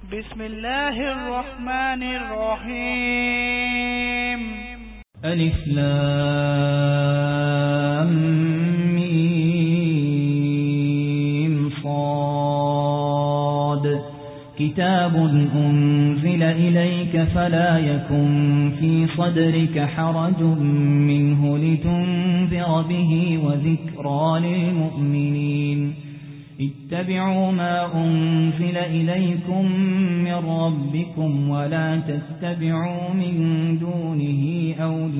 بسم الله الرحمن الرحيم. ألف لام ميم صاد كتاب أنزل إليك فلا يكن في صدرك حرج منه لتنذر به وذكرى للمؤمنين. اتبعوا ما أنزل إليكم من ربكم ولا تتبعوا من دونه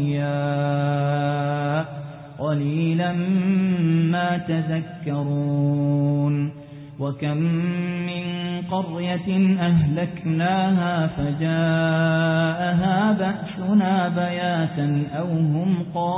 أولياء قليلا ما تذكرون. وكم من قرية أهلكناها فجاءها بأسنا بياتا أو هم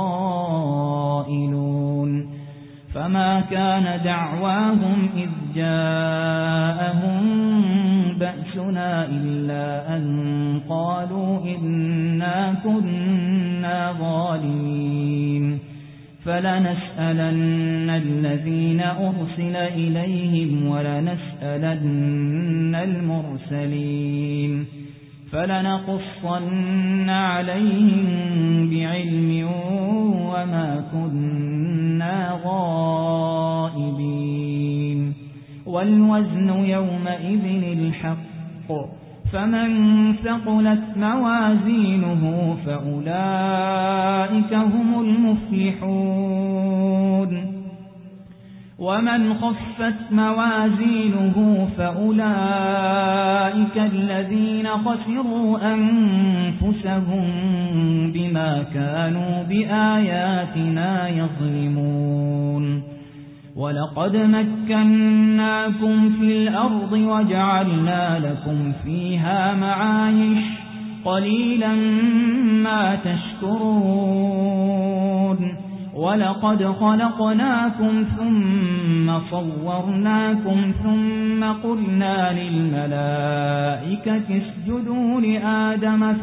قائلون. فما كان دعواهم إذ جاءهم بأسنا إلا أن قالوا إنا كنا ظالمين. فلنسألن الذين أرسل إليهم ولنسألن المرسلين. فلنقصن عليهم بعلم وما كنا غائبين. والوزن يومئذ الحق. فمن ثقلت موازينه فأولئك هم المفلحون. ومن خفت موازينه فأولئك الذين خسروا أنفسهم بما كانوا بآياتنا يظلمون. ولقد مكناكم في الأرض وجعلنا لكم فيها معايش قليلا ما تشكرون. ولقد خلقناكم ثم صورناكم ثم قلنا للملائكة اسجدوا لآدم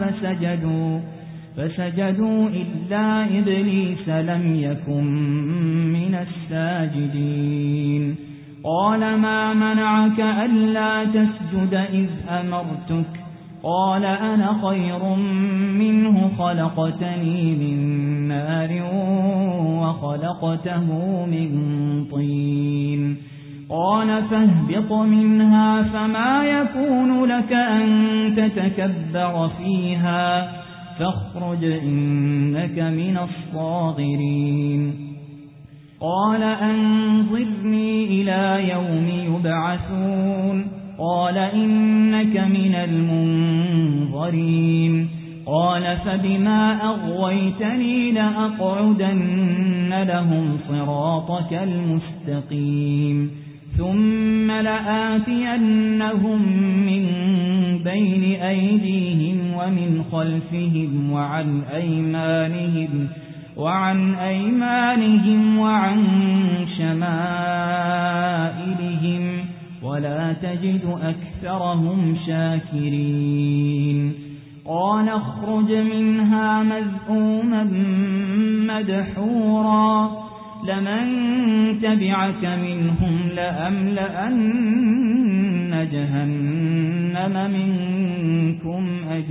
فسجدوا إلا إبليس لم يكن من الساجدين. قال ما منعك ألا تسجد إذ أمرتك؟ قال أنا خير منه خلقتني من نار وخلقته من طين. قال فاهبط منها فما يكون لك أن تتكبر فيها فاخرج إنك من الصاغرين. قال أنظرني إلى يوم يبعثون. قال إنك من المنظرين. قال فبما أغويتني لأقعدن لهم صراطك المستقيم ثم لآتينهم من بين أيديهم ومن خلفهم وعن أيمانهم وعن شمائلهم ولا تجد أكثرهم شاكرين. قال اخرج منها مذءوما مدحورا لمن تبعك منهم لأملأن جهنم منكم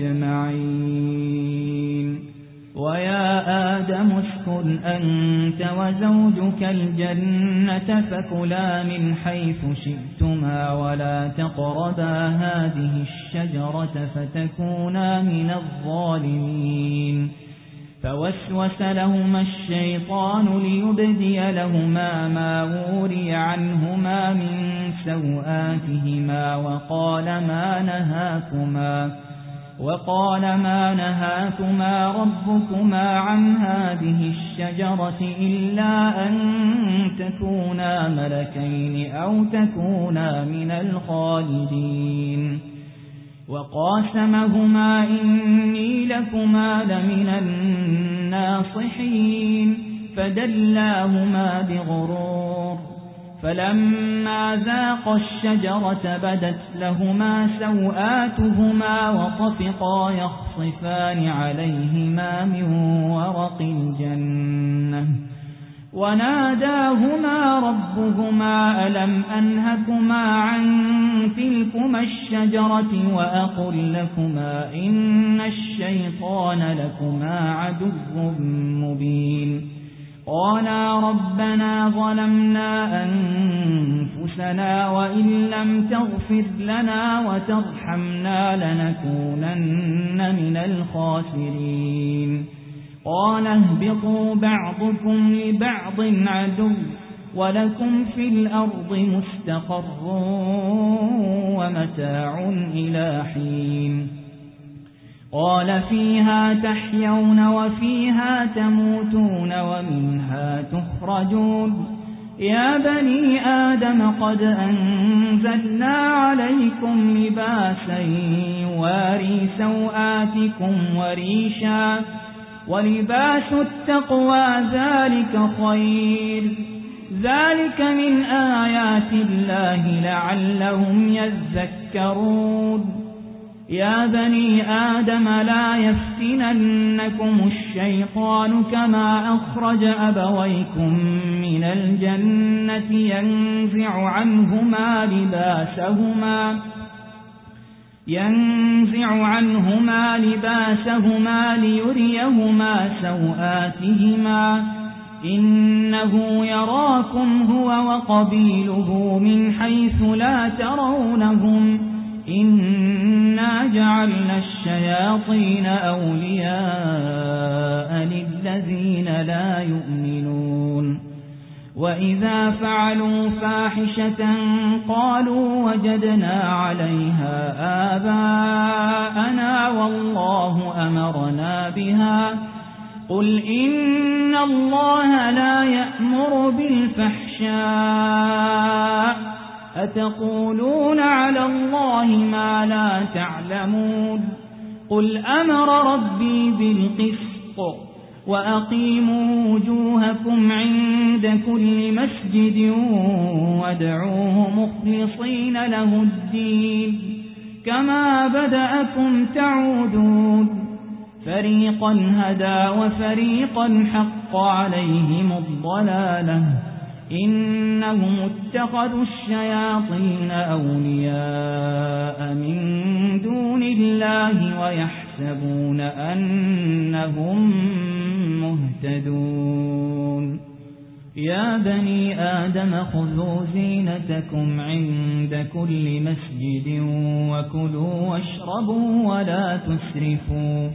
أجمعين. ويا آدم اسكن أنت وزوجك الجنة فكلا من حيث شئتما ولا تقربا هذه الشجرة فتكونا من الظالمين. فوسوس لهما الشيطان ليبدي لهما ما وري عنهما من سوآتهما وقال ما نهاكما ربكما عن هذه الشجرة إلا أن تكونا ملكين أو تكونا من الخالدين. وقاسمهما إني لكما لمن الناصحين فدلاهما بغرور. فلما ذاقا الشجرة بدت لهما سوآتهما وطفقا يخصفان عليهما من ورق الجنة وناداهما ربهما ألم أنهكما عن تلكما الشجرة وأقل لكما إن الشيطان لكما عدو مبين قالا ربنا ظلمنا أنفسنا وإن لم تغفر لنا وترحمنا لنكونن من الخاسرين قال اهبطوا بعضكم لبعض عدو ولكم في الأرض مستقر ومتاع إلى حين قال فيها تحيون وفيها تموتون ومنها تخرجون يا بني آدم قد أنزلنا عليكم لباسا يواري سوآتكم وريشا ولباس التقوى ذلك خير ذلك من آيات الله لعلهم يذكرون يا بني آدم لا يفتننكم الشيطان كما أخرج أبويكم من الجنة ينزع عنهما لباسهما ليريهما سوآتهما إنه يراكم هو وقبيله من حيث لا ترونهم إنا جعلنا الشياطين أولياء للذين لا يؤمنون وإذا فعلوا فاحشة قالوا وجدنا عليها آباءنا والله أمرنا بها قل إن الله لا يأمر بالفحشاء أتقولون على الله ما لا تعلمون قل أمر ربي بالقسط وأقيموا وجوهكم عند كل مسجد وادعوه مخلصين له الدين كما بدأكم تعودون فريقا هدى وفريقا حق عليهم الضلالة إنهم اتخذوا الشياطين أولياء من دون الله ويحسبون أنهم مهتدون يا بني آدم خذوا زينتكم عند كل مسجد وكلوا واشربوا ولا تسرفوا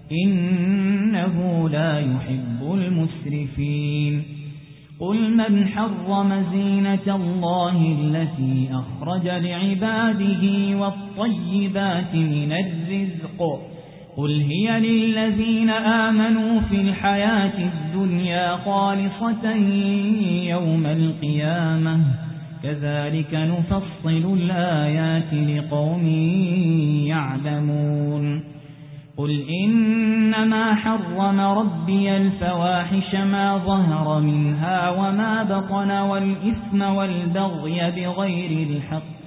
إنه لا يحب المسرفين قل من حرم زينة الله التي أخرج لعباده والطيبات من الرزق قل هي للذين آمنوا في الحياة الدنيا خالصة يوم القيامة كذلك نفصل الآيات لقوم يعلمون قل إنما حرم ربي الفواحش ما ظهر منها وما بطن والإثم والبغي بغير الحق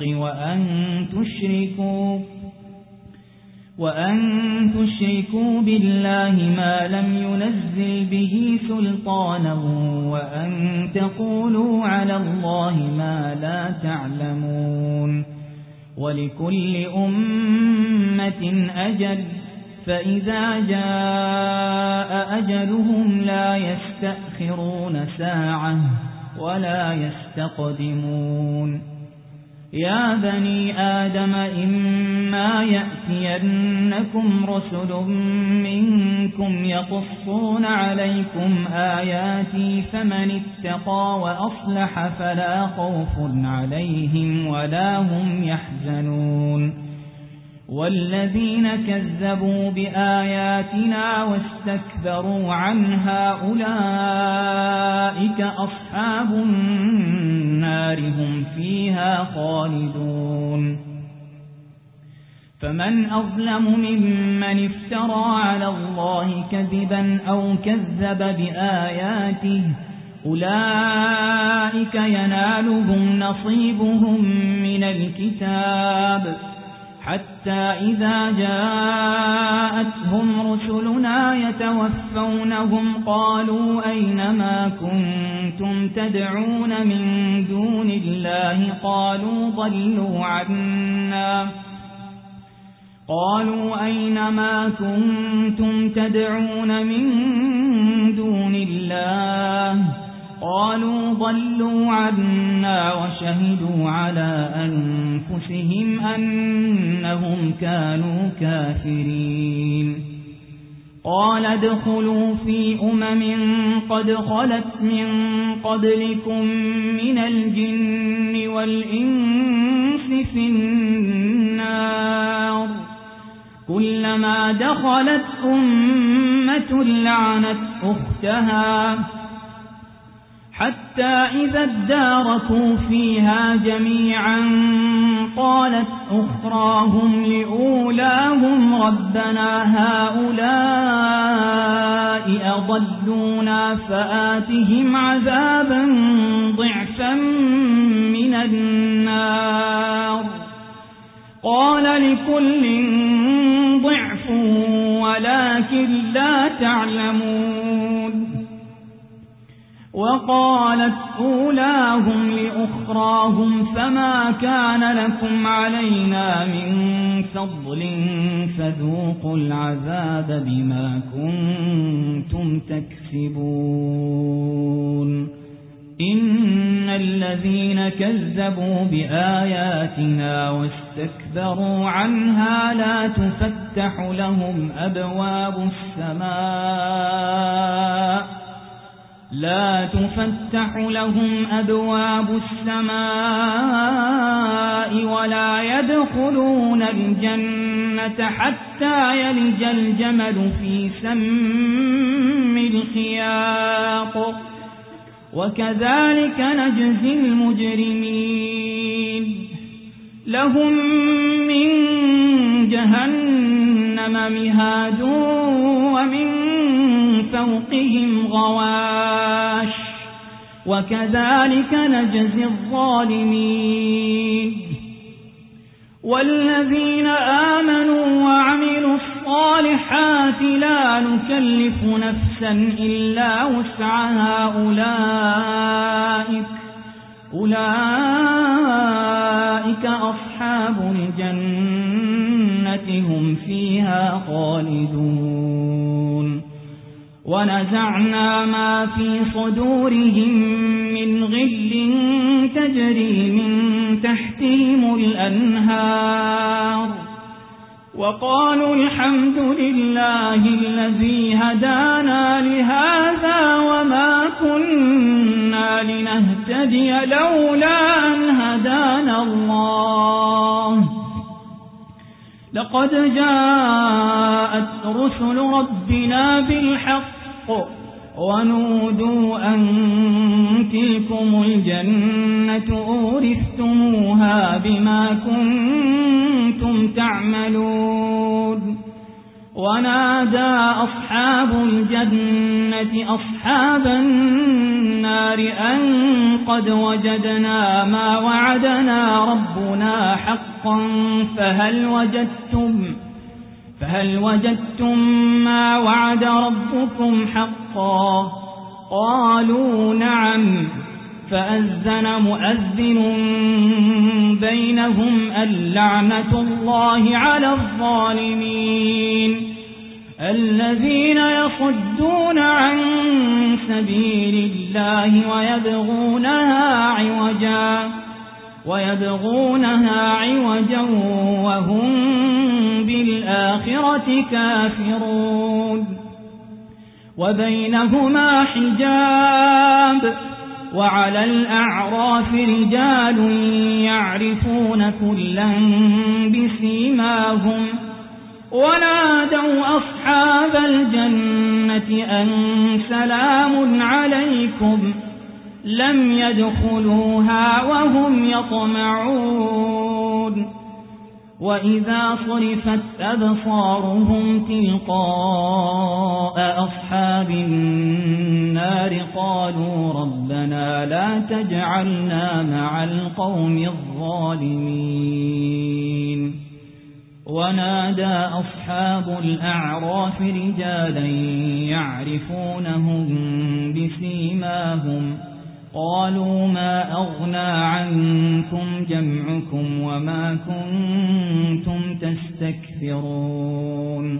وأن تشركوا بالله ما لم ينزل به سلطانا وأن تقولوا على الله ما لا تعلمون ولكل أمة أجل فإذا جاء أجلهم لا يستأخرون ساعة ولا يستقدمون يا بني آدم إما يأتينكم رسل منكم يقصون عليكم آياتي فمن اتقى وأصلح فلا خوف عليهم ولا هم يحزنون والذين كذبوا بآياتنا واستكبروا عنها أولئك أصحاب النار هم فيها خالدون فمن أظلم ممن افترى على الله كذبا أو كذب بآياته أولئك ينالهم نصيبهم من الكتاب حتى إذا جاءتهم رسلنا يتوفونهم قالوا أين ما كنتم تدعون من دون الله قالوا أين ما كنتم تدعون من دون الله قالوا ضلوا عنا وشهدوا على أنفسهم أنهم كانوا كافرين قال ادخلوا في قد خلت من قبلكم من الجن والإنس في النار كلما دخلت أمة لعنت أختها حتى إذا اداركوا فيها جميعا قالت أخراهم لأولاهم ربنا هؤلاء أضلونا فآتهم عذابا ضعفا من النار قال لكل ضعف ولكن لا تعلمون وقالت أولاهم لأخراهم فما كان لكم علينا من فضل فذوقوا العذاب بما كنتم تكسبون إن الذين كذبوا بآياتنا واستكبروا عنها لا تفتح لهم أبواب السماء ولا يدخلون الجنة حتى يلج الجمل في سم الخياط وكذلك نجزي المجرمين لهم من جهنم مهاد ومن فوقهم غواش وكذلك نجزي الظالمين والذين آمنوا وعملوا الصالحات لا نكلف نفسا إلا وسعها أولئك أصحاب الجنة هم فيها خالدون ونزعنا ما في صدورهم من غل تجري من تحتهم الأنهار وقالوا الحمد لله الذي هدانا لهذا وما كنا لنهتدي لولا أن هدانا الله لقد جاءت رسل ربنا بالحق ونودوا أن تلكم الجنة أورثتموها بما كنتم تعملون ونادى أصحاب الجنة أصحاب النار أن قد وجدنا ما وعدنا ربنا حقا فهل وجدتم ما وعد ربكم حقا قالوا نعم فأذن مؤذن بينهم اللعنة الله على الظالمين الذين يصدون عن سبيل الله ويبغونها عوجا وهم بالآخرة كافرون وبينهما حجاب وعلى الأعراف رجال يعرفون كلا بسيماهم ونادوا أصحاب الجنة أن سلام عليكم لم يدخلوها وهم يطمعون وإذا صرفت أبصارهم تلقاء أصحاب النار قالوا ربنا لا تجعلنا مع القوم الظالمين ونادى أصحاب الأعراف رجالا يعرفونهم بسيماهم قالوا ما أغنى عنكم جمعكم وما كنتم تستكثرون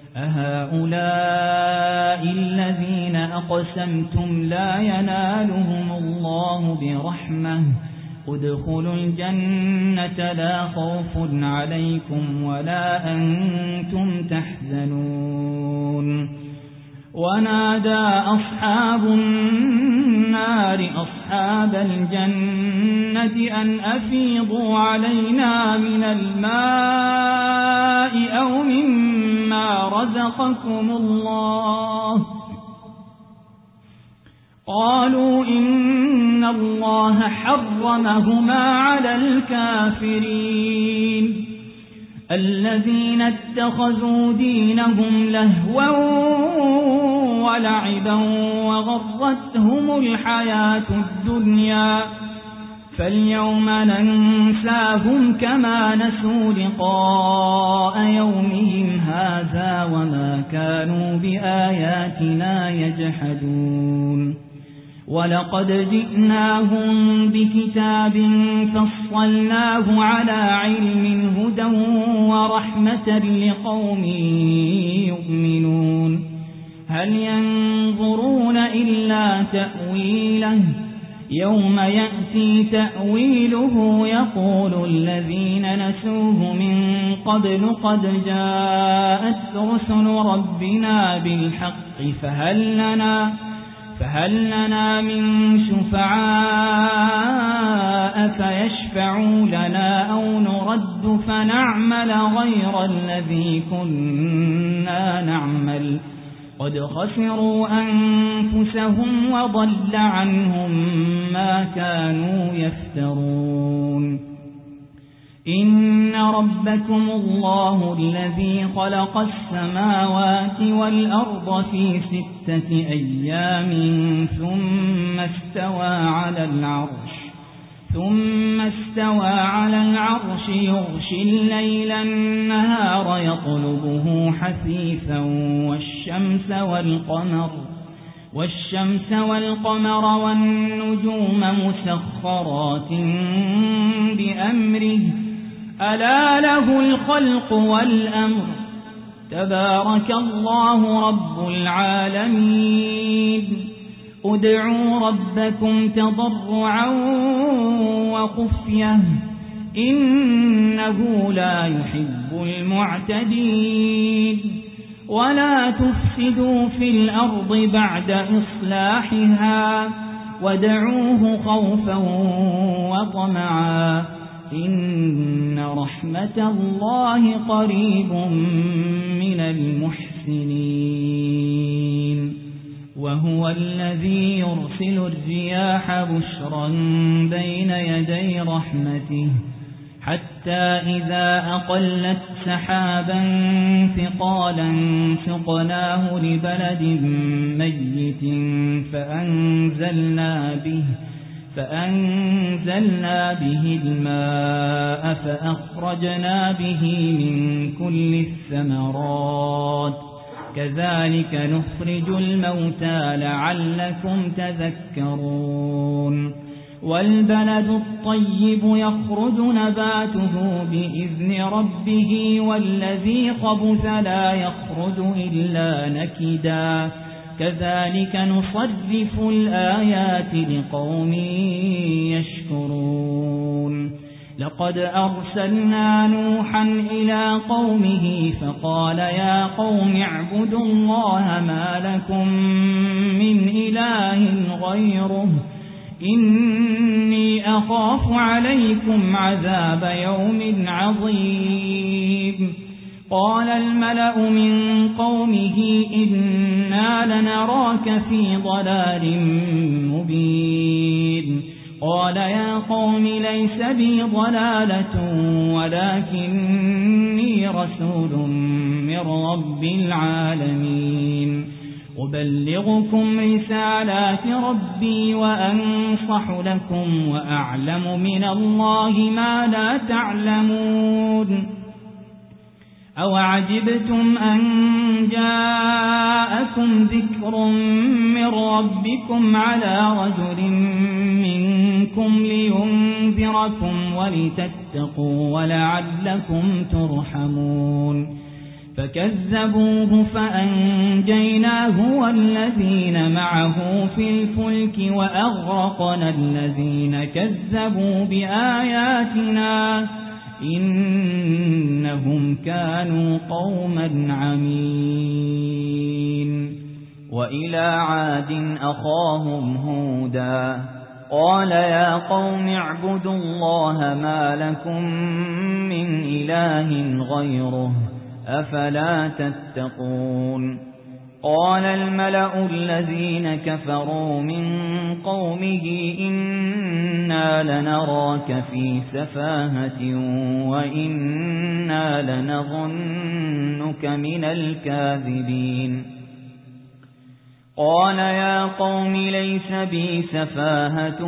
أهؤلاء الذين أقسمتم لا ينالهم الله برحمة ادخلوا الجنة لا خوف عليكم ولا أنتم تحزنون ونادى أصحاب النار أصحاب الجنة أن أفيضوا علينا من الماء أو مما رزقكم الله قالوا إن الله حرمهما على الكافرين الذين اتخذوا دينهم لهوا ولعبا وغرتهم الحياة الدنيا فاليوم ننساهم كما نسوا لقاء يومهم هذا وما كانوا بآياتنا يجحدون ولقد جئناهم بكتاب فصلناه على علم هدى ورحمة لقوم يؤمنون هل ينظرون إلا تأويله يوم يأتي تأويله يقول الذين نسوه من قبل قد جاءت رسل ربنا بالحق فهل لنا من شفعاء فيشفعوا لنا أو نرد فنعمل غير الذي كنا نعمل قد خسروا أنفسهم وضل عنهم ما كانوا يفترون إن ربكم الله الذي خلق السماوات والأرض في 6 أيام ثم استوى على العرش يغشي الليل النهار يطلبه حثيثا والشمس والقمر والنجوم مسخرات بأمره ألا له الخلق والأمر تبارك الله رب العالمين ادعوا ربكم تضرعا وخفية إنه لا يحب المعتدين ولا تفسدوا في الأرض بعد إصلاحها ودعوه خوفا وطمعا إن رحمة الله قريب من المحسنين وهو الذي يرسل الرياح بشرا بين يدي رحمته حتى إذا أقلت سحابا ثقالا سقناه لبلد ميت فأنزلنا به الماء فأخرجنا به من كل الثمرات كذلك نخرج الموتى لعلكم تذكرون والبلد الطيب يخرج نباته بإذن ربه والذي خبث لا يخرج إلا نكدا كذلك نصرف الآيات لقوم يشكرون لقد أرسلنا نوحا إلى قومه فقال يا قوم اعبدوا الله ما لكم من إله غيره إني أخاف عليكم عذاب يوم عظيم قال الملأ من قومه إنا لنراك في ضلال مبين قال يا قوم ليس بي ضلالة ولكني رسول من رب العالمين أبلغكم رسالات ربي وأنصح لكم وأعلم من الله ما لا تعلمون أو عجبتم أن جاءكم ذكر من ربكم على رجل منكم لينذركم ولتتقوا ولعلكم ترحمون فكذبوه فأنجيناه والذين معه في الفلك وأغرقنا الذين كذبوا بآياتنا إنهم كانوا قوما عمين. وإلى عاد أخاهم هودا قال يا قوم اعبدوا الله ما لكم من إله غيره أفلا تتقون. قال الملأ الذين كفروا من قومه إنا لنراك في سفاهة وإنا لنظنك من الكاذبين. قال يا قوم ليس بي سفاهة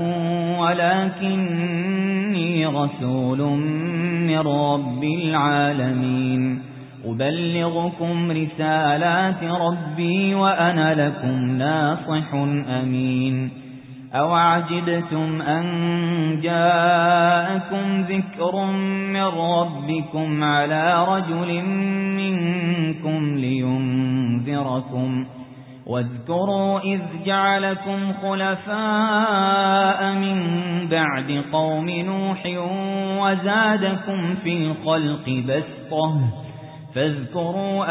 ولكني رسول من رب العالمين أبلغكم رسالات ربي وأنا لكم ناصح أمين. أو عجبتم أن جاءكم ذكر من ربكم على رجل منكم لينذركم واذكروا إذ جعلكم خلفاء من بعد قوم نوح وزادكم في الخلق بسطة فاذكروا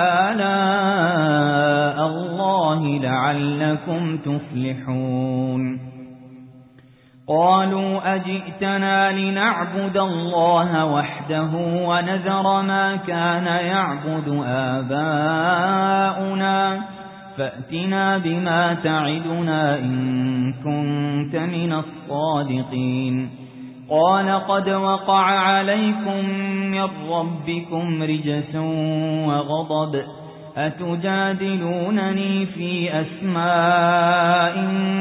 آلاء الله لعلكم تفلحون. قالوا أجئتنا لنعبد الله وحده ونذر ما كان يعبد آباؤنا فأتنا بما تعدنا إن كنت من الصادقين. قال قد وقع عليكم من ربكم رجس وغضب أتجادلونني في أسماء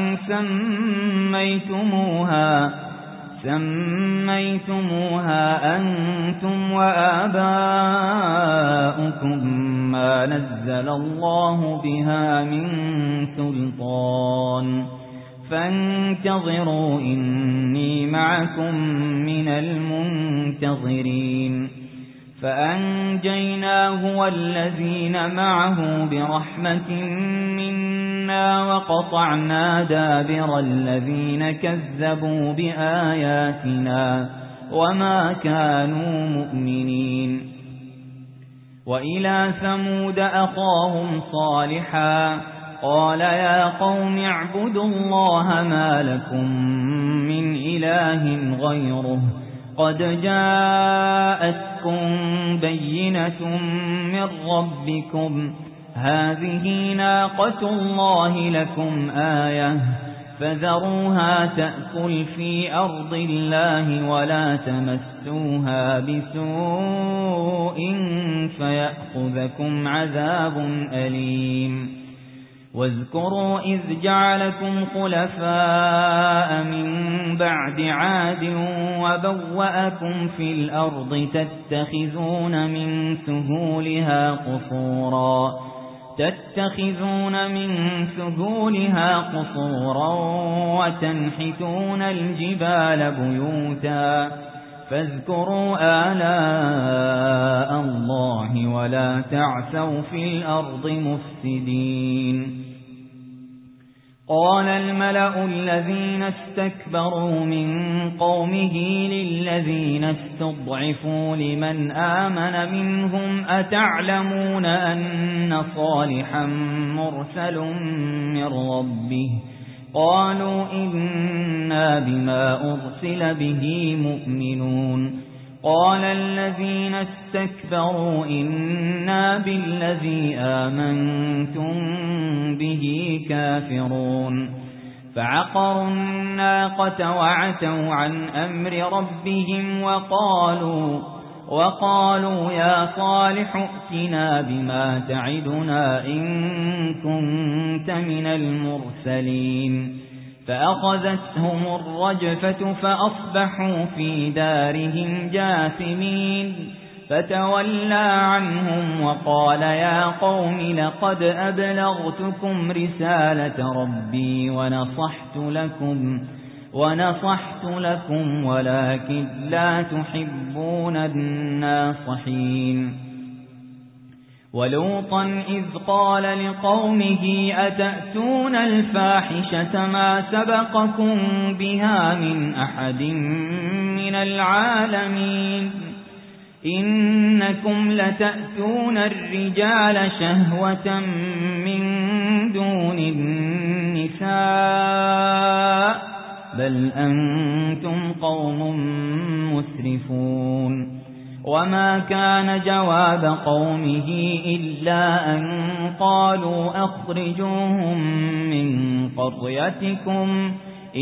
سميتموها أنتم وآباؤكم ما نزل الله بها من سلطان فانتظروا إني معكم من المنتظرين. فأنجيناه والذين معه برحمة منا وقطعنا دابر الذين كذبوا بآياتنا وما كانوا مؤمنين. وإلى ثمود أخاهم صالحا قال يا قوم اعبدوا الله ما لكم من إله غيره قد جاءتكم بينة من ربكم هذه ناقة الله لكم آية فذروها تأكل في أرض الله ولا تمسوها بسوء فيأخذكم عذاب أليم. واذكروا إذ جعلكم خلفاء من بعد عاد وبوأكم في الأرض تتخذون من سهولها قصورا وتنحتون الجبال بيوتا فاذكروا آلاء الله ولا تعثوا في الأرض مفسدين. قال الملأ الذين استكبروا من قومه للذين استضعفوا لمن آمن منهم أتعلمون أن صالحا مرسل من ربه قالوا إنا بما أرسل به مؤمنون. قال الذين استكبروا إنا بالذي آمنتم به كافرون. فعقروا الناقة وعتوا عن أمر ربهم وقالوا يا صالح ائتنا بما تعدنا إن كنت من المرسلين. فأخذتهم الرجفة فأصبحوا في دارهم جاثمين. فتولى عنهم وقال يا قوم لقد أبلغتكم رسالة ربي ونصحت لكم ولكن لا تحبون الناصحين ولوطا إذ قال لقومه أتأتون الفاحشة ما سبقكم بها من أحد من العالمين إنكم لتأتون الرجال شهوة من دون النساء بل أنتم قوم مسرفون وما كان جواب قومه إلا أن قالوا أخرجوهم من قريتكم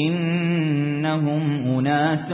إنهم أناس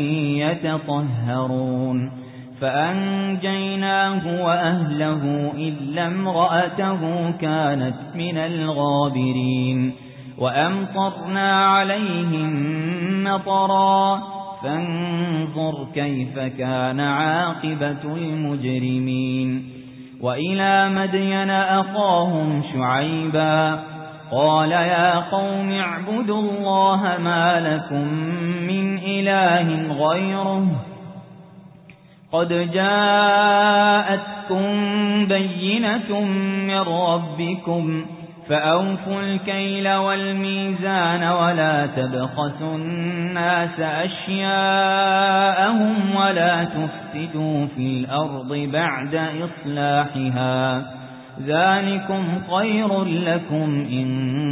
يتطهرون فأنجيناه وأهله إلا امرأته كانت من الغابرين وأمطرنا عليهم مطرا فانظر كيف كان عاقبة المجرمين وإلى مدين أخاهم شعيبا قال يا قوم اعبدوا الله ما لكم من إله غيره قد جاءتكم بينة من ربكم فأوفوا الكيل والميزان ولا تبخسوا الناس أشياءهم ولا تفسدوا في الأرض بعد إصلاحها ذلكم خير لكم إن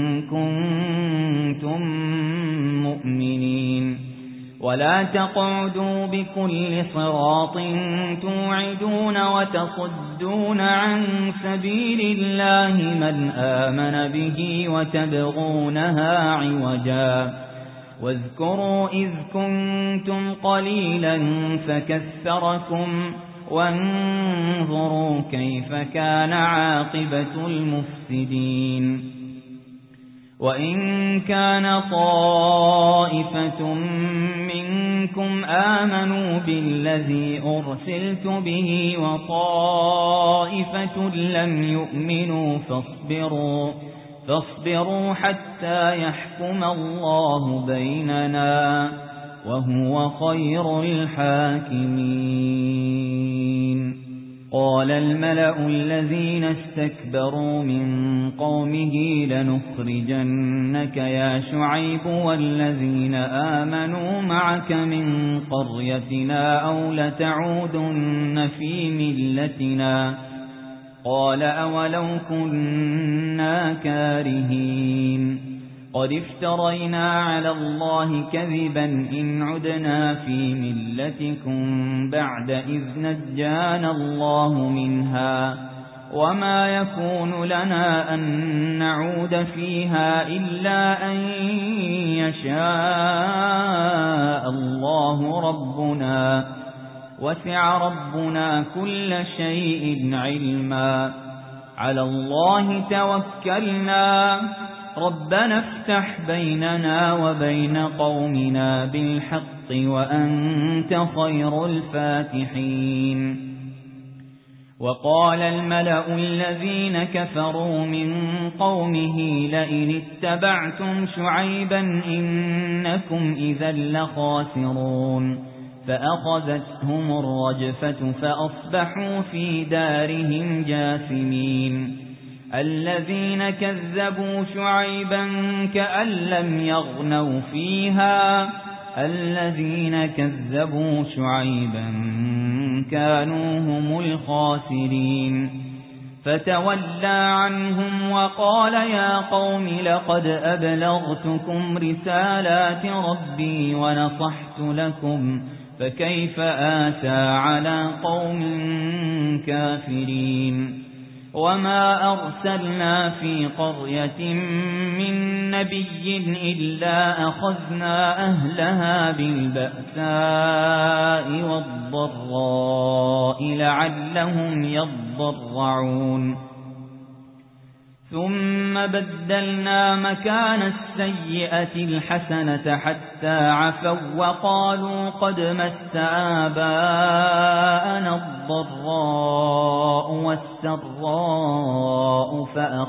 كنتم مؤمنين ولا تقعدوا بكل صراط توعدون وتصدون عن سبيل الله من آمن به وتبغونها عوجا واذكروا إذ كنتم قليلا فكثركم وانظروا كيف كان عاقبة المفسدين وإن كان طائفة منكم آمنوا بالذي أرسلت به وطائفة لم يؤمنوا فاصبروا حتى يحكم الله بيننا وهو خير الحاكمين قال الملأ الذين استكبروا من قومه لنخرجنك يا شعيب والذين آمنوا معك من قريتنا أو لتعودن في ملتنا قال أولو كنا كارهين قد افترينا على الله كذبا إن عدنا في ملتكم بعد إذ نجانا الله منها وما يكون لنا أن نعود فيها إلا أن يشاء الله ربنا وسع ربنا كل شيء علما على الله توكلنا ربنا افتح بيننا وبين قومنا بالحق وأنت خير الفاتحين وقال الملأ الذين كفروا من قومه لئن اتبعتم شعيبا إنكم إذا لخاسرون فأخذتهم الرجفة فأصبحوا في دارهم جاثمين الذين كذبوا شعيبا كأن لم يغنوا فيها الذين كذبوا شعيبا كانوا هم الخاسرين فتولى عنهم وقال يا قوم لقد أبلغتكم رسالات ربي ونصحت لكم فكيف آسى على قوم كافرين وما أرسلنا في قرية من نبي إلا أخذنا أهلها بالبأساء والضراء لعلهم يضرعون ثم بدلنا مكان السيئة الحسنة حتى عفوا وقالوا قد مس آباءنا الضراء والسراء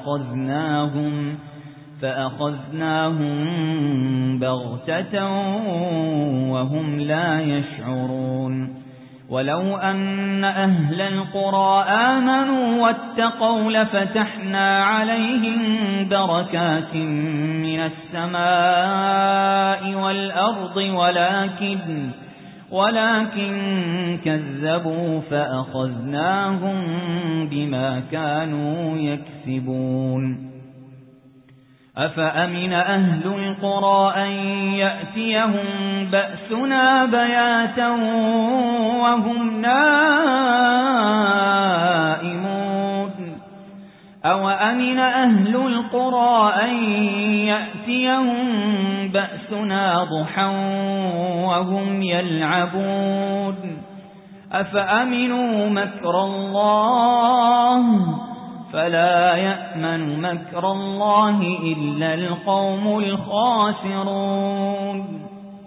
فأخذناهم بغتة وهم لا يشعرون ولو أن أهل القرى آمنوا واتقوا لفتحنا عليهم بركات من السماء والأرض ولكن كذبوا فأخذناهم بما كانوا يكسبون أفأمن أهل القرى أن يأتيهم بأسنا بياتا وهم نائمون أوأمن أهل القرى أن يأتيهم بأسنا ضحى وهم يلعبون أفأمنوا مكر الله فلا يأمن مكر الله إلا القوم الخاسرون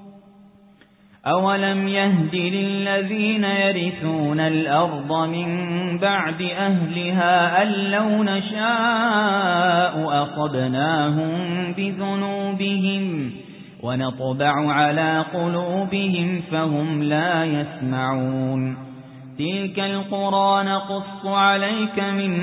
أولم يهد للذين يرثون الأرض من بعد أهلها أن لو نشاء أصبناهم بذنوبهم ونطبع على قلوبهم فهم لا يسمعون تلك القرى نقص عليك من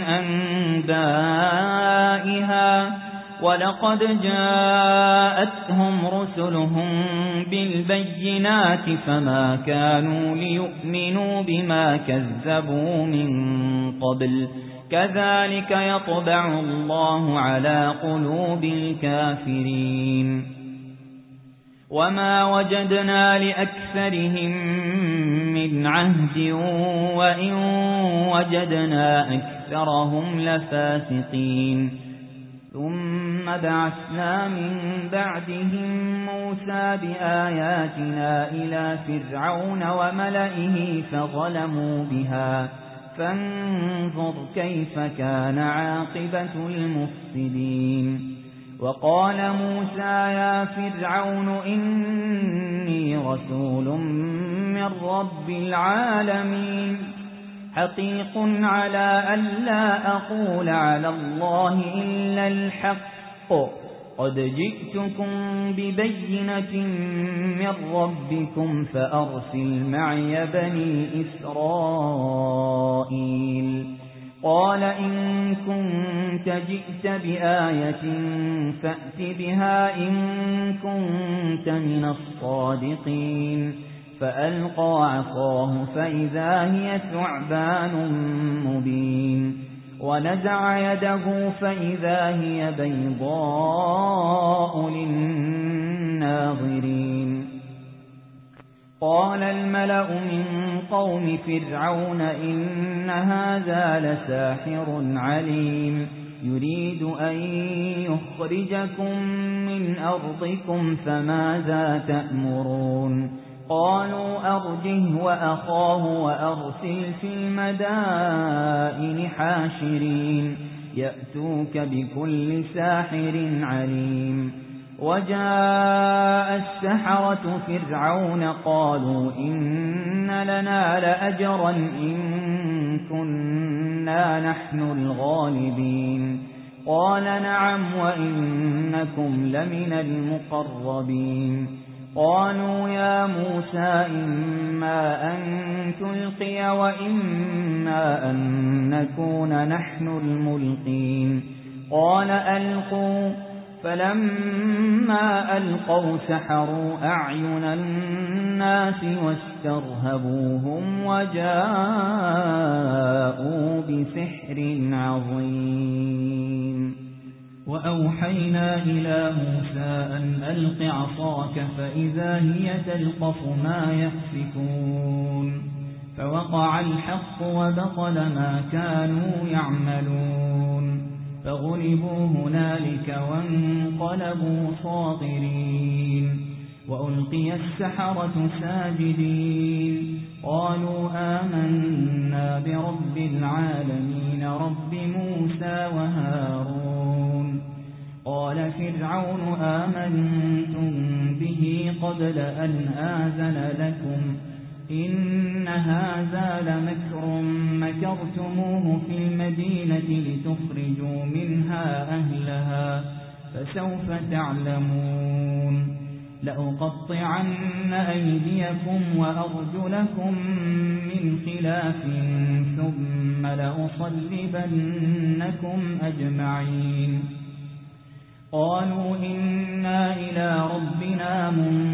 أنبائها ولقد جاءتهم رسلهم بالبينات فما كانوا ليؤمنوا بما كذبوا من قبل كذلك يطبع الله على قلوب الكافرين وما وجدنا لأكثرهم من عهد وإن وجدنا أكثرهم لفاسقين ثم بعثنا من بعدهم موسى بآياتنا إلى فرعون وملئه فظلموا بها فانظر كيف كان عاقبة المفسدين وقال موسى يا فرعون إني رسول من رب العالمين حقيق على ألا أقول على الله إلا الحق قد جئتكم ببينة من ربكم فأرسل معي بني إسرائيل قال إن كنت جئت بآية فأت بها إن كنت من الصادقين فألقى عصاه فإذا هي ثعبان مبين ونزع يده فإذا هي بيضاء للناظرين قال الملأ من قوم فرعون إن هذا لساحر عليم يريد أن يخرجكم من أرضكم فماذا تأمرون قالوا أرجه وأخاه وأرسل في المدائن حاشرين يأتوك بكل ساحر عليم وجاء السحرة فرعون قالوا إن لنا لأجرا إن كنا نحن الغالبين قال نعم وإنكم لمن المقربين قالوا يا موسى إما أن تلقي وإما أن نكون نحن الملقين قال ألقوا فلما ألقوا سحروا أعين الناس واسترهبوهم وجاءوا بسحر عظيم وأوحينا إلى موسى أن ألق عصاك فإذا هي تلقف ما يأفكون فوقع الحق وبطل ما كانوا يعملون فغلبوا هنالك وانقلبوا صاغرين وألقي السحرة ساجدين قالوا آمنا برب العالمين رب موسى وهارون فرعون آمنتم به قبل أن آذن لكم إن هذا لمكر مكرتموه في المدينة لتخرجوا منها أهلها فسوف تعلمون لأقطعن أيديكم وأرجلكم من خلاف ثم لأصلبنكم أجمعين قالوا إنا إلى ربنا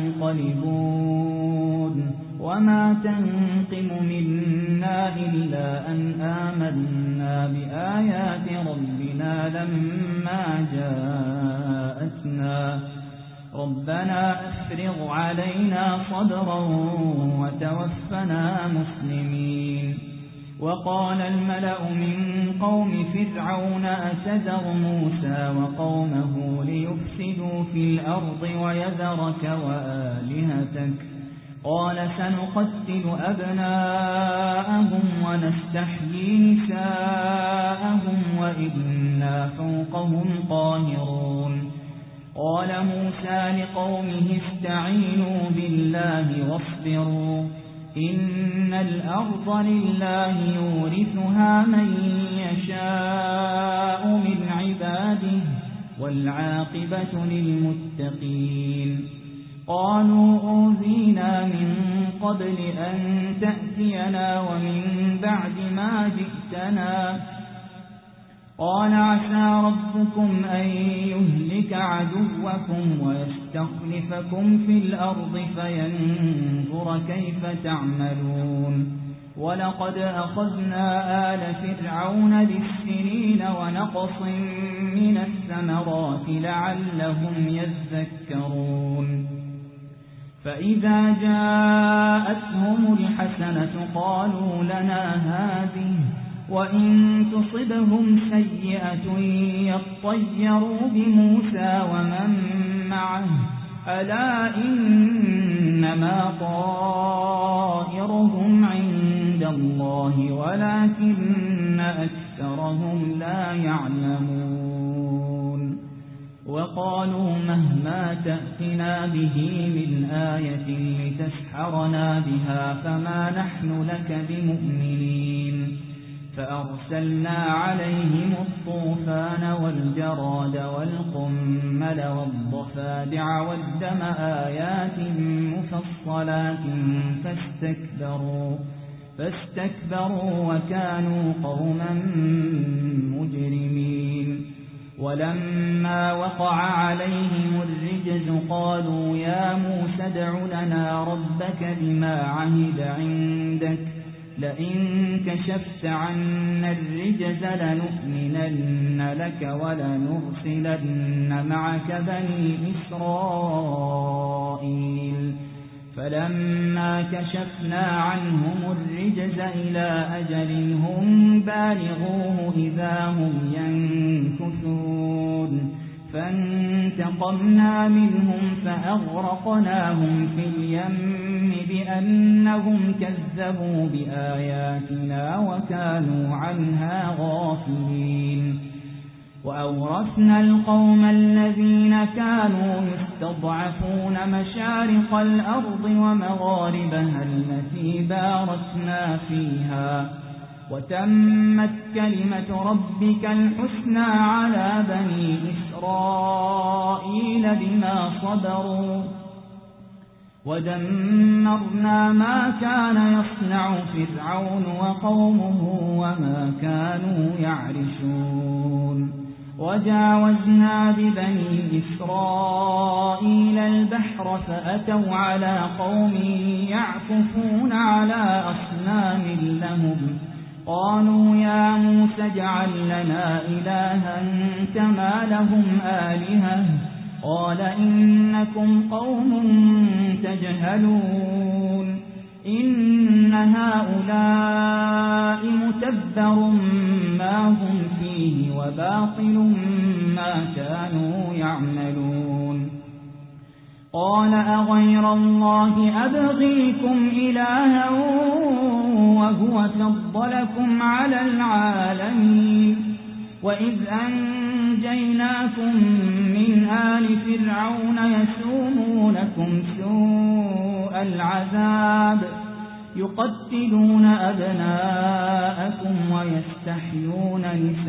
منقلبون وما تنقم منا إلا أن آمنا بآيات ربنا لما جاءتنا ربنا أفرغ علينا صبرا وتوفنا مسلمين وقال الملأ من قوم فرعون أتذر موسى وقومه ليفسدوا في الأرض ويذرك وآلهتك قال سنقتل أبناءهم ونستحيي نساءهم وإنا فوقهم قاهرون قال موسى لقومه استعينوا بالله واصبروا إن الأرض لله يورثها من يشاء من عباده والعاقبة للمتقين قالوا أوذينا من قبل أن تأتينا ومن بعد ما جئتنا قال عسى ربكم أن يهلك عدوكم ويستخلفكم في الأرض فينظر كيف تعملون ولقد أخذنا آل فرعون بالسنين ونقص من الثمرات لعلهم يذكرون فإذا جاءتهم الحسنة قالوا لنا هذه وإن تصبهم سيئة يطيروا بموسى ومن معه ألا إنما طائرهم عند الله ولكن أكثرهم لا يعلمون وقالوا مهما تأتنا به من آية لتسحرنا بها فما نحن لك بمؤمنين فأرسلنا عليهم الطوفان والجراد والقمل والضفادع والدم آيات مفصلات فاستكبروا وكانوا قوما مجرمين ولما وقع عليهم الرجز قالوا يا موسى ادع لنا ربك بما عهد عندك لئن كشفت عنا الرجز لنؤمنن لك ولنرسلن معك بني إسرائيل فلما كشفنا عنهم الرجز إلى أجل هم بالغوه إذا هم ينكثون فانتقمنا منهم فأغرقناهم في اليم بأنهم كذبوا بآياتنا وكانوا عنها غافلين وأورثنا القوم الذين كانوا يستضعفون مشارق الأرض ومغاربها التي باركنا فيها وتمت كلمة ربك الحسنى على بني إسرائيل بما صبروا ودمرنا ما كان يصنع فرعون وقومه وما كانوا يعرشون وجاوزنا ببني إسرائيل البحر فأتوا على قوم يعكفون على أصنام لهم قالوا يا موسى اجعل لنا إلها كما لهم آلهة قال إنكم قوم تجهلون إن هؤلاء متبر ما هم فيه وباطل ما كانوا يعملون قال أغير الله أبغيكم إلها وهو فضلكم على العالمين وإذ أنجاكم نجيناكم من آل فرعون يسومونكم سوء العذاب يقتلون أبناءكم ويستحيون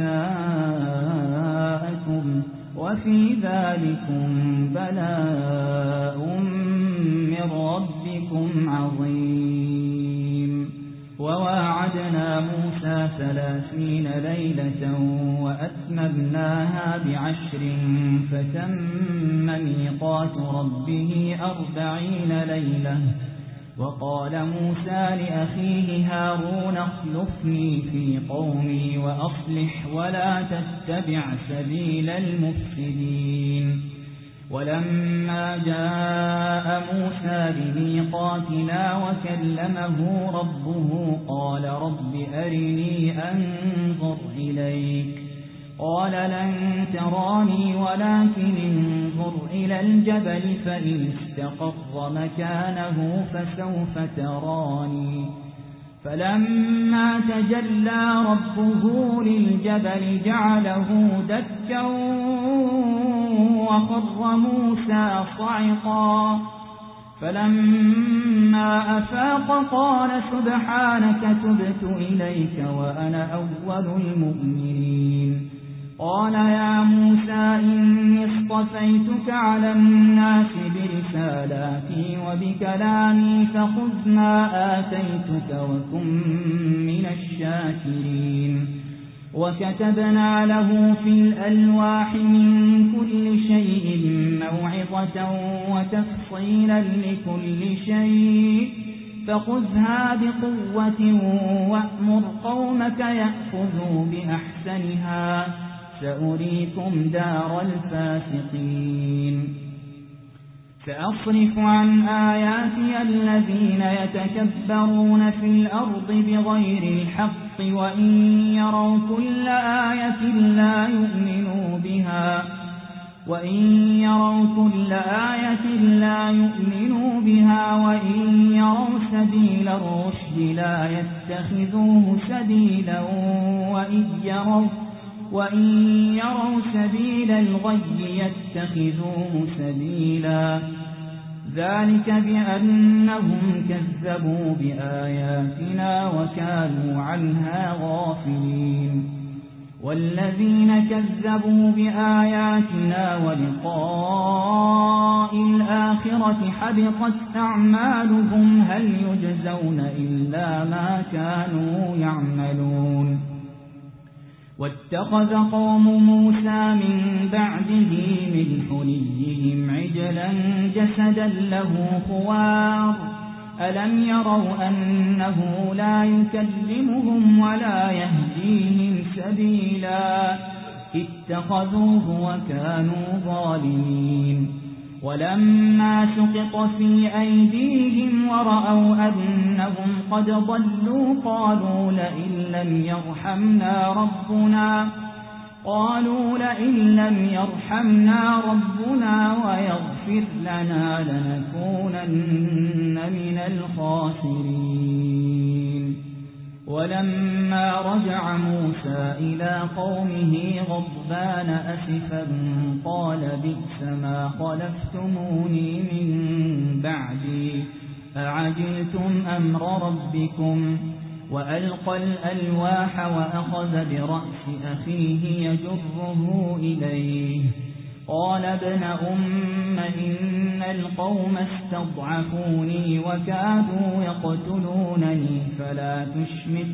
نساءكم وفي ذلكم بلاء من ربكم عظيم. وواعدنا موسى 30 ليلة وأتممناها ب10 فتم ميقات ربه 40 ليلة. وقال موسى لأخيه هارون اخلفني في قومي وأصلح ولا تتبع سبيل المفسدين. ولما جاء موسى لميقاتنا وكلمه ربه قال رب أرني أنظر إليك قال لن تراني ولكن انظر إلى الجبل فإن استقر مكانه فسوف تراني. فلما تجلى ربه للجبل جعله دكا وخر موسى صعقا. فلما أفاق قال سبحانك تبت إليك وأنا أول المؤمنين. قال يا موسى إني اصطفيتك على الناس برسالاتي وبكلامي فخذ ما آتيتك وكن من الشاكرين. وكتبنا له في الألواح من كل شيء موعظة وتفصيلا لكل شيء فخذها بقوة وأمر قومك يأخذوا بأحسنها سأريكم دار الفاسقين. سأصرف عن آياتي الذين يتكبرون في الأرض بغير الحق وإن يروا كل آية لا يؤمنوا بها وإن يروا سبيل الرشد لا يتخذوه سبيلا وإن يروا سبيل الغي يتخذوه سبيلا. ذلك بأنهم كذبوا بآياتنا وكانوا عنها غافلين. والذين كذبوا بآياتنا ولقاء الآخرة حبطت أعمالهم هل يجزون إلا ما كانوا يعملون. واتخذ قوم موسى من بعده من حليهم عجلا جسدا له خوار ألم يروا أنه لا يكلمهم ولا يهديهم سبيلا اتخذوه وكانوا ظالمين. ولما سقط في أيديهم ورأوا أنهم قد ضلوا قالوا لئن لم يرحمنا ربنا ويغفر لنا لنكونن من الخاسرين. ولما رجع موسى إلى قومه غضبان أسفا قال بئس ما خلفتموني من بعدي أعجلتم أمر ربكم. وألقى الألواح وأخذ برأس أخيه يجره إليه قال ابن أم إن القوم استضعفوني وكادوا يقتلونني فلا تشمت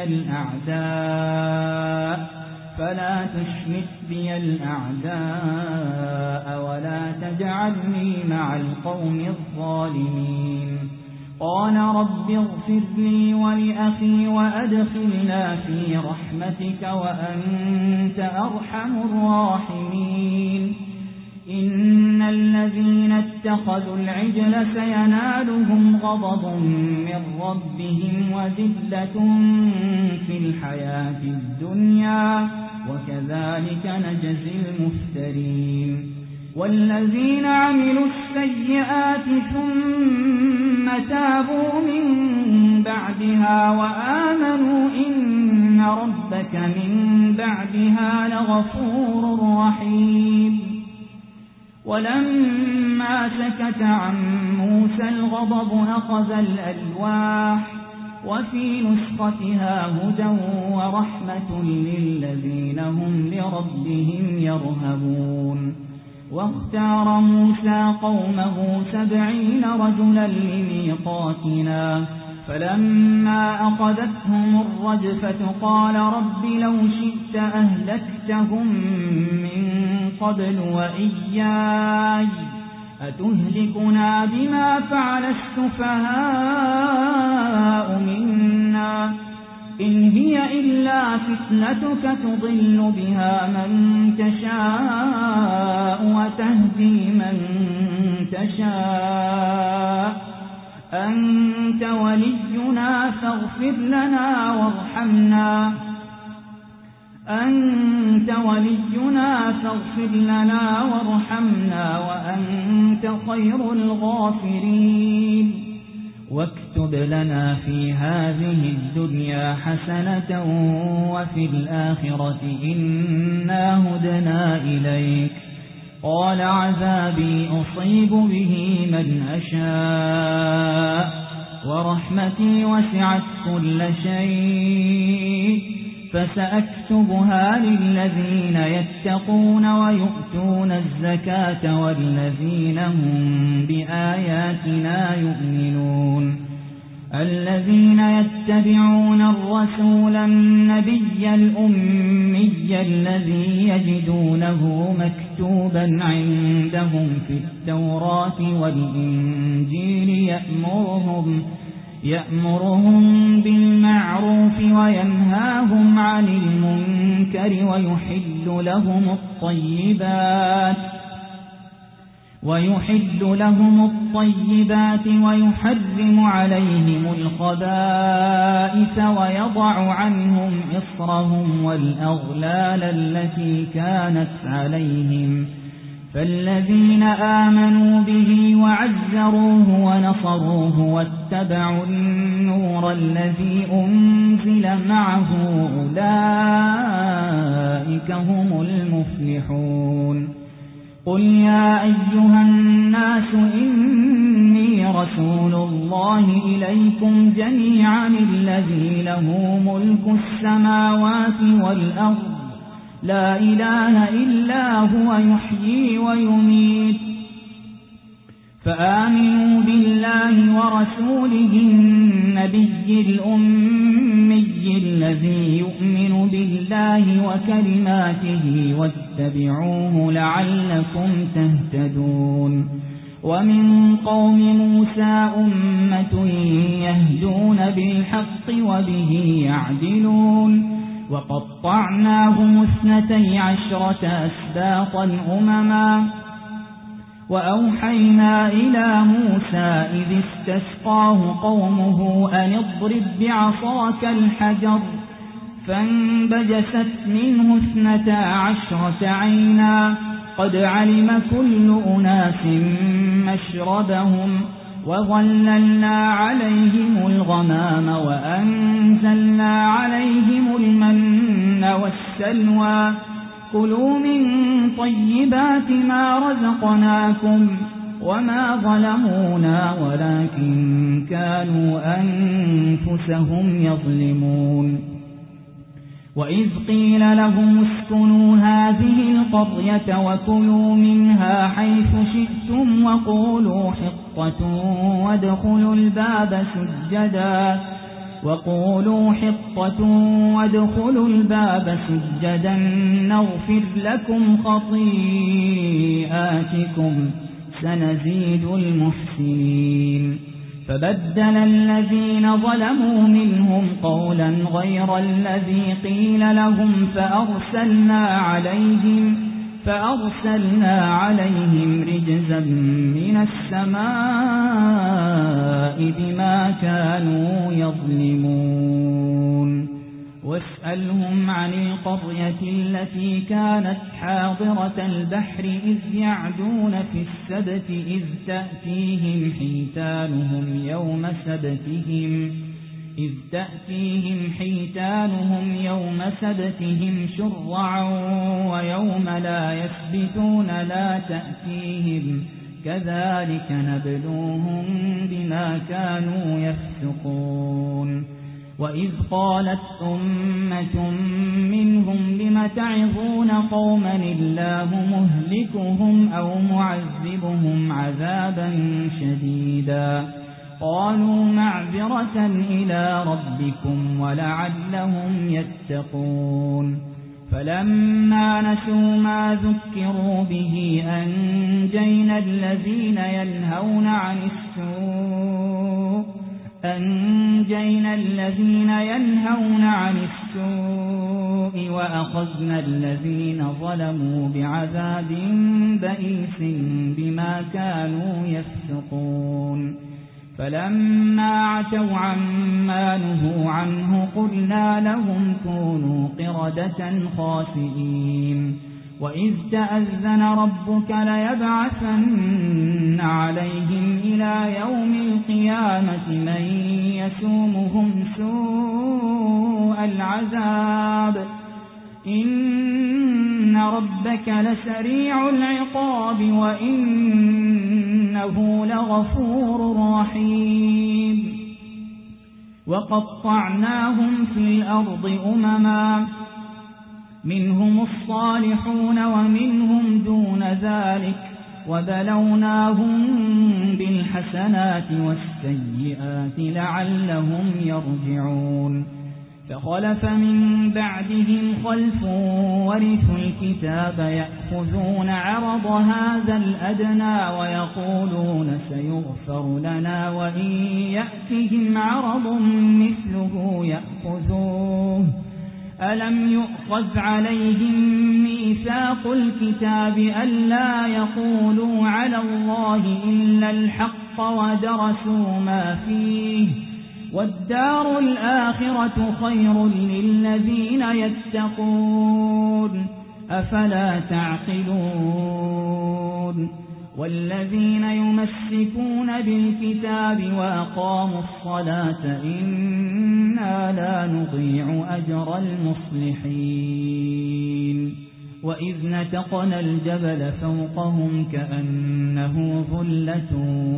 بي الأعداء ولا تجعلني مع القوم الظالمين. قال رب اغفر لي ولأخي وأدخلنا في رحمتك وأنت أرحم الراحمين. إن الذين اتخذوا العجل سينالهم غضب من ربهم وذلة في الحياة الدنيا وكذلك نجزي المفترين. والذين عملوا السيئات ثم تابوا من بعدها وآمنوا إن إن ربك من بعدها لغفور رحيم. ولما سكت عن موسى الغضب أخذ الألواح وفي نسختها هدى ورحمة للذين هم لربهم يرهبون. واختار موسى قومه 70 رجلا لميقاتنا فلما أخذتهم الرجفة قال رب لو شئت أهلكتهم من قبل وإياي أتهلكنا بما فعل السفهاء منا إن هي إلا فتنتك تضل بها من تشاء وتهدي من تشاء أنت ولينا فاغفر لنا وارحمنا وأنت خير الغافرين. واكتب لنا في هذه الدنيا حسنة وفي الآخرة إنا هدنا إليك. قال عذابي أصيب به من أشاء ورحمتي وسعت كل شيء فسأكتبها للذين يتقون ويؤتون الزكاة والذين هم بآياتنا يؤمنون. الذين يتبعون الرسول النبي الأمي الذي يجدونه مكتوبا عندهم في التوراة والإنجيل يأمرهم بالمعروف وينهاهم عن المنكر ويحل لهم الطيبات ويحرم عليهم الخبائث ويضع عنهم إصرهم والأغلال التي كانت عليهم. فالذين آمنوا به وعزروه ونصروه واتبعوا النور الذي أنزل معه أولئك هم المفلحون. قل يا أيها الناس إني رسول الله إليكم جميعا الذي له ملك السماوات والأرض لا إله إلا هو يحيي ويميت. فآمنوا بالله ورسوله النبي الأمي الذي يؤمن بالله وكلماته واتبعوه لعلكم تهتدون. ومن قوم موسى أمة يهدون بالحق وبه يعدلون. وقطعناهم 12 أسباطا أمما. وأوحينا إلى موسى إذ استسقاه قومه أن اضرب بعصاك الحجر فانبجست منه 12 عينا قد علم كل أناس مشربهم وظللنا عليهم الغمام وأنزلنا عليهم المن والسلوى كلوا من طيبات ما رزقناكم وما ظلمونا ولكن كانوا أنفسهم يظلمون. وإذ قيل لهم اسكنوا هذه القرية وكلوا منها حيث شئتم وقولوا حطة وادخلوا الباب سجدا نغفر لكم خطيئاتكم سنزيد المحسنين. فبدل الذين ظلموا منهم قولا غير الذي قيل لهم فأرسلنا عليهم رجزا من السماء بما كانوا يظلمون. واسألهم عن القرية التي كانت حاضرة البحر إذ يعدون في السبت إذ تأتيهم حيتانهم يوم سبتهم شرعا ويوم لا يسبتون لا تأتيهم كذلك نبلوهم بما كانوا يفسقون وإذ قالت أمة منهم لم تعظون قوما الله مهلكهم أو معذبهم عذابا شديدا قالوا معذرة إلى ربكم ولعلهم يتقون فلما نسوا ما ذكروا به أنجينا الذين ينهون عن السوء وأخذنا الذين ظلموا بعذاب بئيس بما كانوا يفسقون فلما عتوا عما نهوا عنه قلنا لهم كونوا قردة خاسئين وإذ تأذن ربك ليبعثن عليهم إلى يوم القيامة من يسومهم سوء العذاب إن ربك لسريع العقاب وإنه لغفور رحيم وقطعناهم في الأرض أمما منهم الصالحون ومنهم دون ذلك وبلوناهم بالحسنات والسيئات لعلهم يرجعون فخلف من بعدهم خلف ورثوا الكتاب يأخذون عرض هذا الأدنى ويقولون سيغفر لنا وإن يأتهم عرض مثله يأخذوه ألم يؤخذ عليهم ميثاق الكتاب ألا يقولوا على الله إلا الحق ودرسوا ما فيه والدار الآخرة خير للذين يتقون أفلا تعقلون والذين يمسكون بالكتاب وأقاموا الصلاة إنا لا نضيع أجر المصلحين وإذ نتقنا الجبل فوقهم كأنه ظلة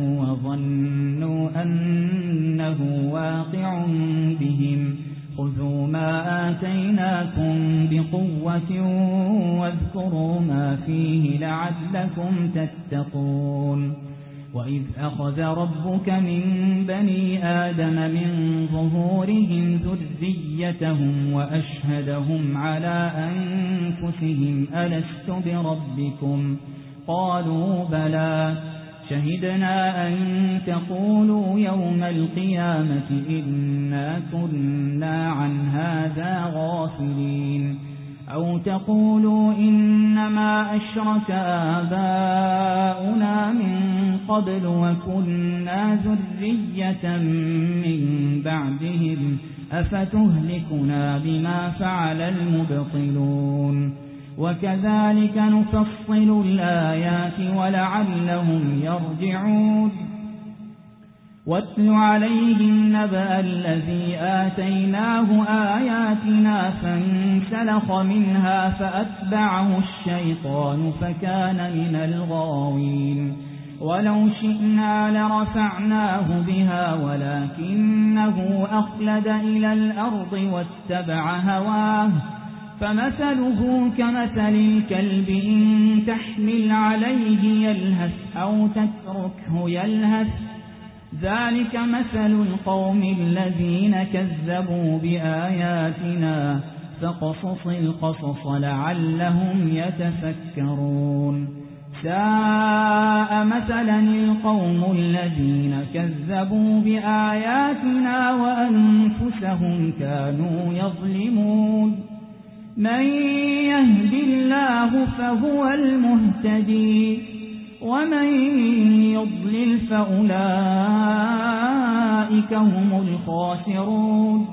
وظنوا أنه واقع بهم خذوا ما آتيناكم بقوة واذكروا ما فيه لعلكم تتقون وإذ أخذ ربك من بني آدم من ظهورهم ذريتهم وأشهدهم على أنفسهم ألست بربكم قالوا بلى شهدنا أن تقولوا يوم القيامة إنا كنا عن هذا غافلين أو تقولوا إنما أشرك آباؤنا من قبل وكنا ذرية من بعدهم أفتهلكنا بما فعل المبطلون وكذلك نفصل الآيات ولعلهم يرجعون واتل عليهم نبأ الذي آتيناه آياتنا فانسلخ منها فأتبعه الشيطان فكان من الغاوين ولو شئنا لرفعناه بها ولكنه أخلد إلى الأرض واتبع هواه فمثله كمثل الكلب إن تحمل عليه يلهث أو تتركه يلهث ذلك مثل القوم الذين كذبوا بآياتنا فقصص القصص لعلهم يتفكرون ساء مثلا القوم الذين كذبوا بآياتنا وأنفسهم كانوا يظلمون من يهد الله فهو المهتدي ومن يضلل فأولئك هم الخاسرون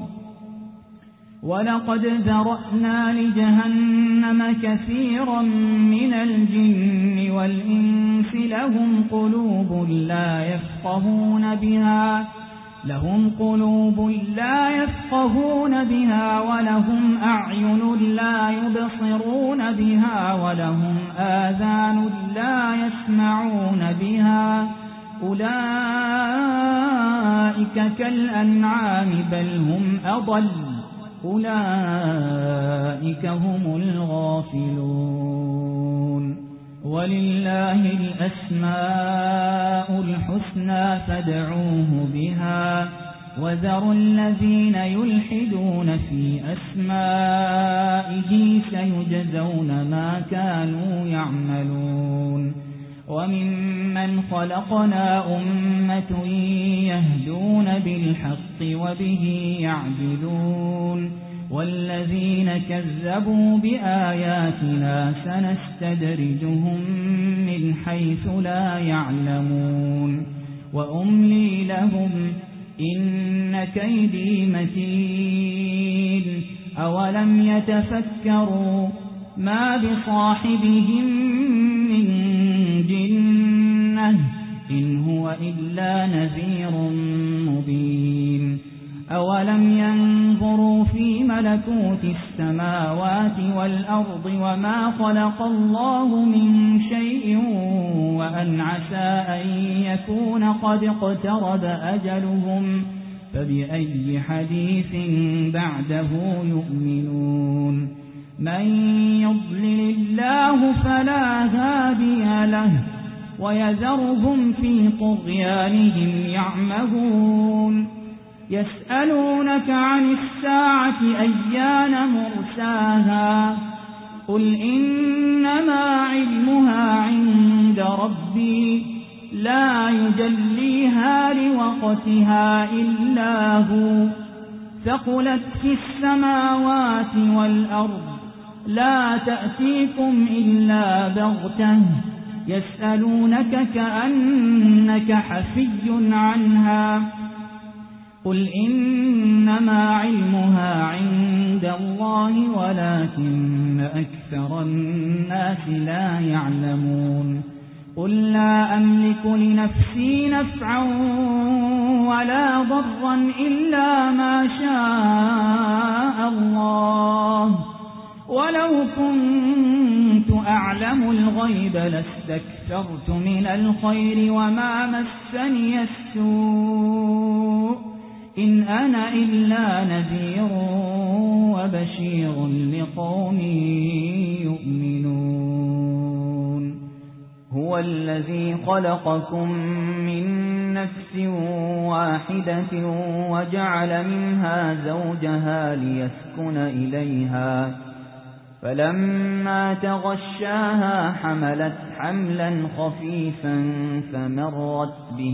ولقد ذرأنا لجهنم كثيرا من الجن والإنس لهم قلوب لا يفقهون بها لهم قلوب لا يفقهون بها ولهم أعين لا يبصرون بها ولهم آذان لا يسمعون بها أولئك كالأنعام بل هم أضل أولئك هم الغافلون ولله الأسماء الحسنى فادعوه بها وذروا الذين يلحدون في أسمائه سيجزون ما كانوا يعملون وممن خلقنا أمة يهدون بالحق وبه يعدلون والذين كذبوا بآياتنا سنستدرجهم من حيث لا يعلمون وأملي لهم إن كيدي متين أولم يتفكروا ما بصاحبهم من جنة إن هو إلا نذير مبين أولم ينظروا في ملكوت السماوات والأرض وما خلق الله من شيء وأن عسى أن يكون قد اقترب أجلهم فبأي حديث بعده يؤمنون من يضلل الله فلا هادي له ويذرهم في طغيانهم يعمهون يسألونك عن الساعة أيان مرساها قل إنما علمها عند ربي لا يجليها لوقتها إلا هو ثقلت في السماوات والأرض لا تأتيكم إلا بغتة يسألونك كأنك حفي عنها قل إنما علمها عند الله ولكن أكثر الناس لا يعلمون قل لا أملك لنفسي نفعا ولا ضرا إلا ما شاء الله ولو كنت أعلم الغيب لاستكثرت من الخير وما مسني السوء إن أنا إلا نذير وبشير لقوم يؤمنون هو الذي خلقكم من نفس واحدة وجعل منها زوجها ليسكن إليها فلما تغشاها حملت حملا خفيفا فمرت به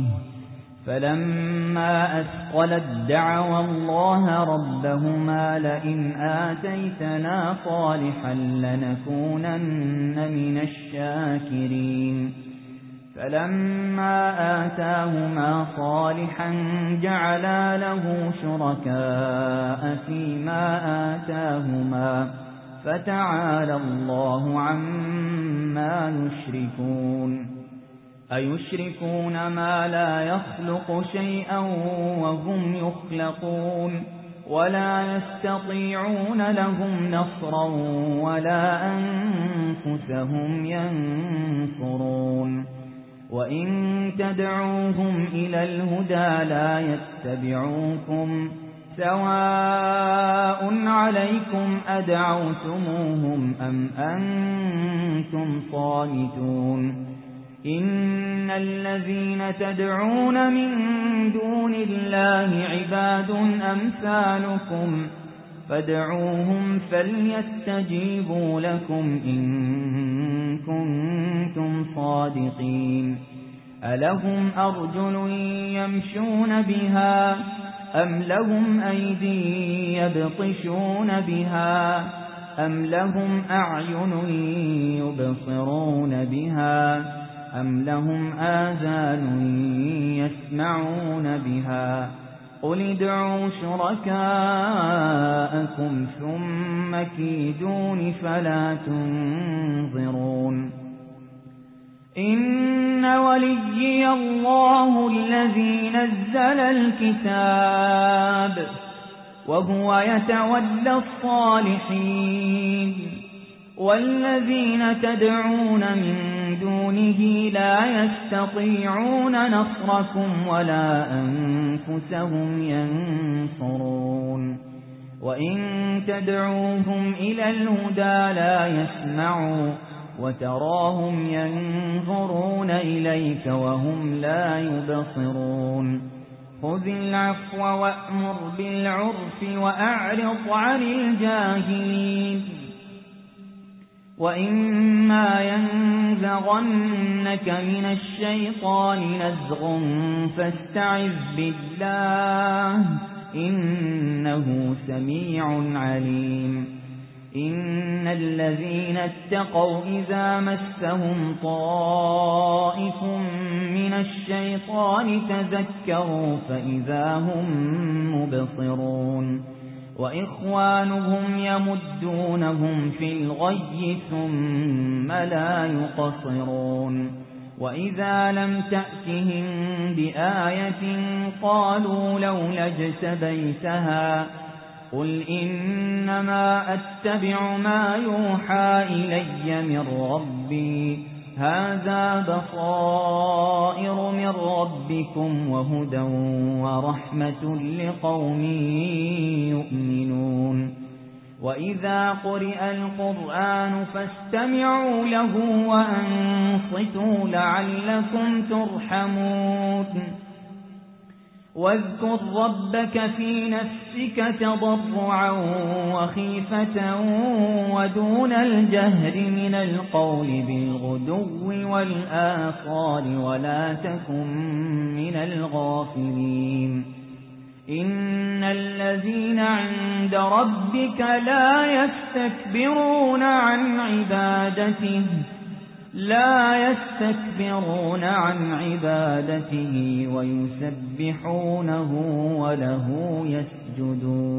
فلما أثقلت دعوا الله ربهما لئن آتيتنا صالحا لنكونن من الشاكرين فلما آتاهما صالحا جعلا له شركاء فيما آتاهما فتعالى الله عما يشركون أيشركون ما لا يخلق شيئا وهم يخلقون ولا يستطيعون لهم نصرا ولا أنفسهم ينصرون وإن تدعوهم إلى الهدى لا يتبعوكم سواء عليكم أدعوتموهم أم أنتم صامتون إن الذين تدعون من دون الله عباد أمثالكم فادعوهم فليستجيبوا لكم إن كنتم صادقين ألهم أرجل يمشون بها أم لهم أيدي يبطشون بها أم لهم أعين يبصرون بها أم لهم آذان يسمعون بها قل ادعوا شركاءكم ثم كيدون فلا تنظرون إن وليي الله الذي نزل الكتاب وهو يتولى الصالحين والذين تدعون من دونه لا يستطيعون نصركم ولا أنفسهم ينصرون وإن تدعوهم إلى الهدى لا يسمعوا وتراهم ينظرون إليك وهم لا يبصرون خذ العفو وأمر بالعرف وأعرض عن الجاهلين وإما ينزغنك من الشيطان نزغ فاستعذ بالله إنه سميع عليم إن الذين اتقوا إذا مسهم طائف من الشيطان تذكروا فإذا هم مبصرون وإخوانهم يمدونهم في الغي ثم لا يقصرون وإذا لم تأتهم بآية قالوا لولا اجتبيتها قل إنما أتبع ما يوحى إلي من ربي هذا بصائر من ربكم وهدى ورحمة لقوم يؤمنون وإذا قرئ القرآن فاستمعوا له وأنصتوا لعلكم ترحمون واذكر ربك في نفسك تضرعا وخيفة ودون الجهر من القول بالغدو والآصال ولا تكن من الغافلين إن الذين عند ربك لا يستكبرون عن عبادته ويسبحونه وله يسجدون